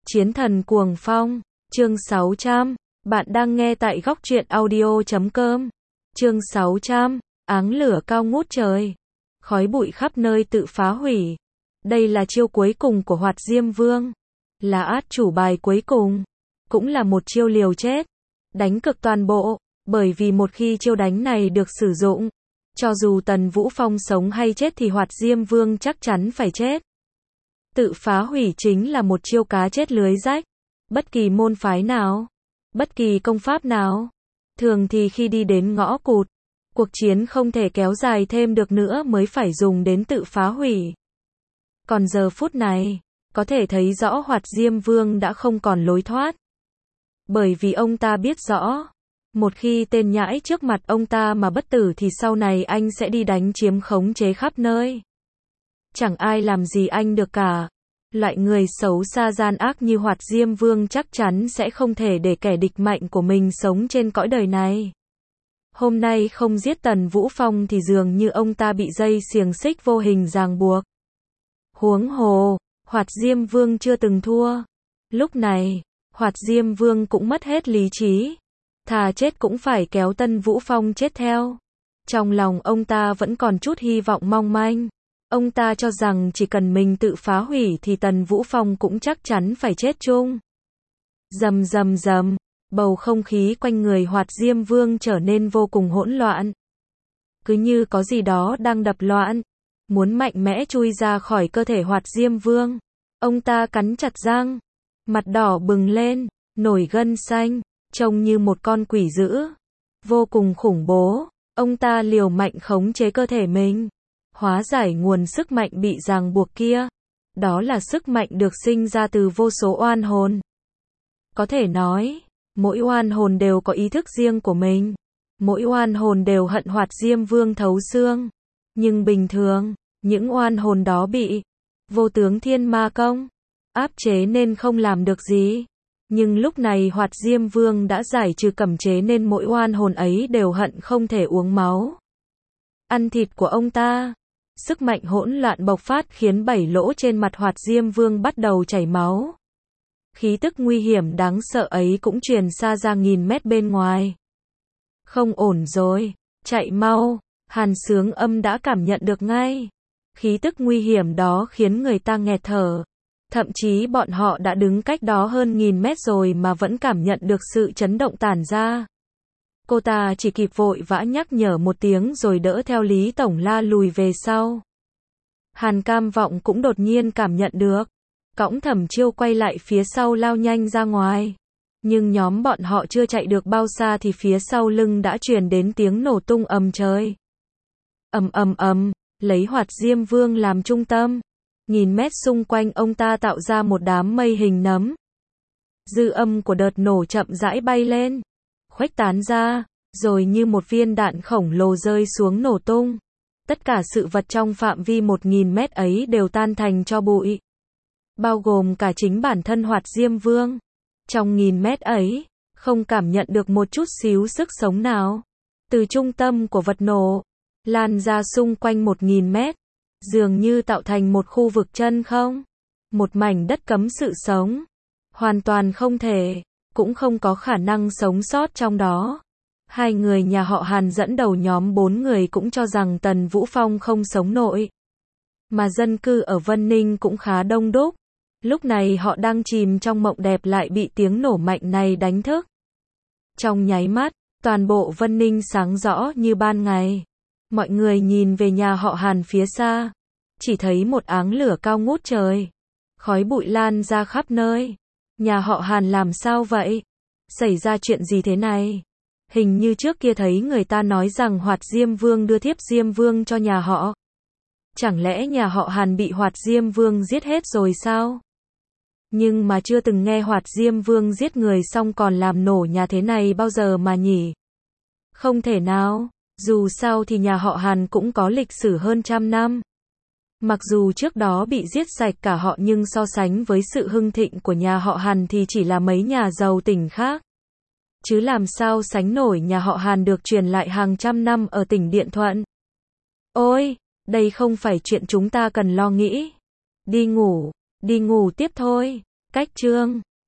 Chiến thần cuồng phong, chương 600, bạn đang nghe tại góc truyện audio.com. Chương 600, áng lửa cao ngút trời, khói bụi khắp nơi tự phá hủy. Đây là chiêu cuối cùng của Hoạt Diêm Vương, là át chủ bài cuối cùng, cũng là một chiêu liều chết, đánh cực toàn bộ, bởi vì một khi chiêu đánh này được sử dụng, cho dù Tần Vũ Phong sống hay chết thì Hoạt Diêm Vương chắc chắn phải chết. Tự phá hủy chính là một chiêu cá chết lưới rách. Bất kỳ môn phái nào, bất kỳ công pháp nào, thường thì khi đi đến ngõ cụt, cuộc chiến không thể kéo dài thêm được nữa mới phải dùng đến tự phá hủy. Còn giờ phút này, có thể thấy rõ Hoạt Diêm Vương đã không còn lối thoát. Bởi vì ông ta biết rõ, một khi tên nhãi trước mặt ông ta mà bất tử thì sau này anh sẽ đi đánh chiếm khống chế khắp nơi. Chẳng ai làm gì anh được cả. Loại người xấu xa gian ác như Hoạt Diêm Vương chắc chắn sẽ không thể để kẻ địch mạnh của mình sống trên cõi đời này. Hôm nay không giết Tần Vũ Phong thì dường như ông ta bị dây xiềng xích vô hình ràng buộc. Huống hồ, Hoạt Diêm Vương chưa từng thua. Lúc này, Hoạt Diêm Vương cũng mất hết lý trí. Thà chết cũng phải kéo Tần Vũ Phong chết theo. Trong lòng ông ta vẫn còn chút hy vọng mong manh. Ông ta cho rằng chỉ cần mình tự phá hủy thì Tần Vũ Phong cũng chắc chắn phải chết chung. Rầm rầm rầm, bầu không khí quanh người Hoạt Diêm Vương trở nên vô cùng hỗn loạn. Cứ như có gì đó đang đập loạn, muốn mạnh mẽ chui ra khỏi cơ thể Hoạt Diêm Vương. Ông ta cắn chặt răng, mặt đỏ bừng lên, nổi gân xanh, trông như một con quỷ dữ. Vô cùng khủng bố, ông ta liều mạnh khống chế cơ thể mình. Hóa giải nguồn sức mạnh bị ràng buộc kia. Đó là sức mạnh được sinh ra từ vô số oan hồn. Có thể nói, mỗi oan hồn đều có ý thức riêng của mình. Mỗi oan hồn đều hận Hoạt Diêm Vương thấu xương. Nhưng bình thường, những oan hồn đó bị vô tướng thiên ma công áp chế nên không làm được gì. Nhưng lúc này Hoạt Diêm Vương đã giải trừ cấm chế nên mỗi oan hồn ấy đều hận không thể uống máu, ăn thịt của ông ta. Sức mạnh hỗn loạn bộc phát khiến 7 lỗ trên mặt Hoạt Diêm Vương bắt đầu chảy máu. Khí tức nguy hiểm đáng sợ ấy cũng truyền xa ra nghìn mét bên ngoài. Không ổn rồi, chạy mau, Hàn Sướng Âm đã cảm nhận được ngay. Khí tức nguy hiểm đó khiến người ta nghẹt thở. Thậm chí bọn họ đã đứng cách đó hơn nghìn mét rồi mà vẫn cảm nhận được sự chấn động tản ra. Cô ta chỉ kịp vội vã nhắc nhở một tiếng rồi đỡ theo Lý Tổng La lùi về sau. Hàn Cam Vọng cũng đột nhiên cảm nhận được. Cõng Thẩm Chiêu quay lại phía sau lao nhanh ra ngoài. Nhưng nhóm bọn họ chưa chạy được bao xa thì phía sau lưng đã truyền đến tiếng nổ tung ầm trời. Ầm ầm ầm, lấy Hoạt Diêm Vương làm trung tâm. Nghìn mét xung quanh ông ta tạo ra một đám mây hình nấm. Dư âm của đợt nổ chậm rãi bay lên, khuếch tán ra, rồi như một viên đạn khổng lồ rơi xuống nổ tung. Tất cả sự vật trong phạm vi 1000 mét ấy đều tan thành tro bụi. Bao gồm cả chính bản thân Hoạt Diêm Vương. Trong 1000 mét ấy, không cảm nhận được một chút xíu sức sống nào. Từ trung tâm của vật nổ, lan ra xung quanh 1000 mét. Dường như tạo thành một khu vực chân không. Một mảnh đất cấm sự sống. Hoàn toàn không thể, cũng không có khả năng sống sót trong đó. Hai người nhà họ Hàn dẫn đầu nhóm 4 người cũng cho rằng Tần Vũ Phong không sống nổi. Mà dân cư ở Vân Ninh cũng khá đông đúc. Lúc này họ đang chìm trong mộng đẹp lại bị tiếng nổ mạnh này đánh thức. Trong nháy mắt, toàn bộ Vân Ninh sáng rõ như ban ngày. Mọi người nhìn về nhà họ Hàn phía xa, chỉ thấy một áng lửa cao ngút trời. Khói bụi lan ra khắp nơi. Nhà họ Hàn làm sao vậy? Xảy ra chuyện gì thế này? Hình như trước kia thấy người ta nói rằng Hoạt Diêm Vương đưa thiếp Diêm Vương cho nhà họ. Chẳng lẽ nhà họ Hàn bị Hoạt Diêm Vương giết hết rồi sao? Nhưng mà chưa từng nghe Hoạt Diêm Vương giết người xong còn làm nổ nhà thế này bao giờ mà nhỉ? Không thể nào, dù sao thì nhà họ Hàn cũng có lịch sử hơn 100 năm. Mặc dù trước đó bị giết sạch cả họ nhưng so sánh với sự hưng thịnh của nhà họ Hàn thì chỉ là mấy nhà giàu tỉnh khác. Chứ làm sao sánh nổi nhà họ Hàn được truyền lại hàng trăm năm ở tỉnh Điện Thuận. Ôi, đây không phải chuyện chúng ta cần lo nghĩ. Đi ngủ tiếp thôi. Cách chương